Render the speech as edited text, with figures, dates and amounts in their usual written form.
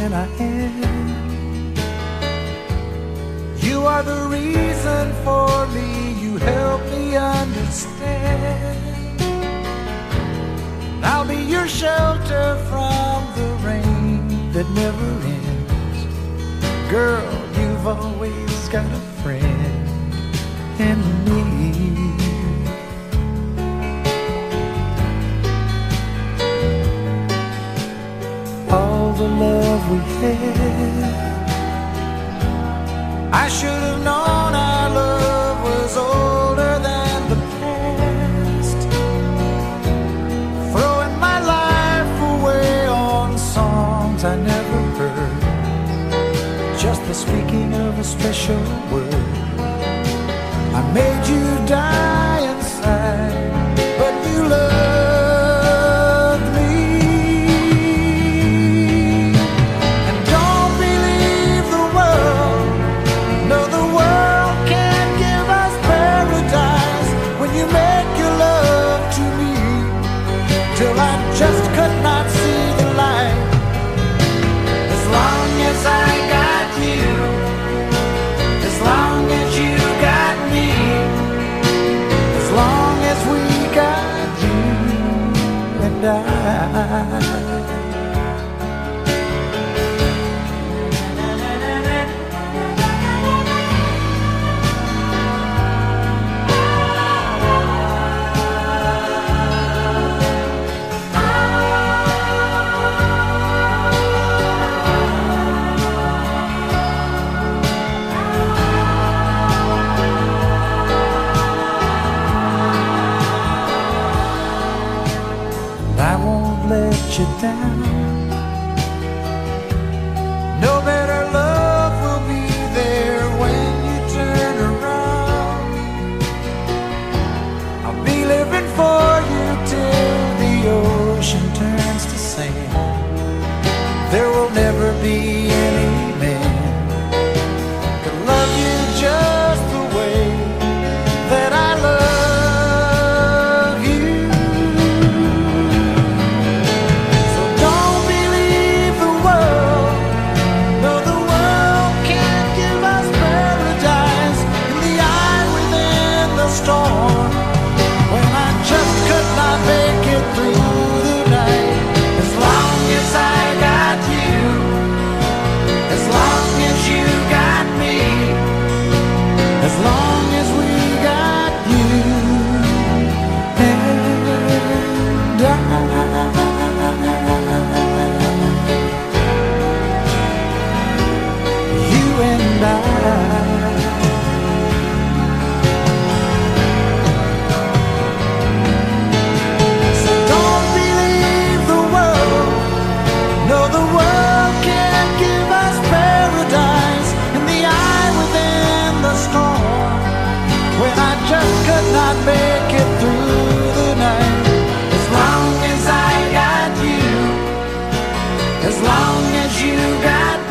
than I am. You are the reason for me, you help me understand. I'll be your shelter from the rain that never ends. Girl, you've always got a friend in me. All the love we had, I should have known our love was older than the past. Throwing my life away on songs I never heard, just the speaking of a special word. I made you die inside, but you loved me. And don't believe the world, no, the world can't give us paradise when you make your love to me, till I just could not see the light. As long as I got you, as long as you got me, as long as we got you and I. I won't let you down. No better love will be there when you turn around. I'll be living for you till the ocean turns to sand. There will never be any man could love you just the way that I love. When I just could not make it through the night. As long as I got you, as long as you got me, as long as we got you and I, you and I. Just could not make it through the night. As long as I got you, as long as you got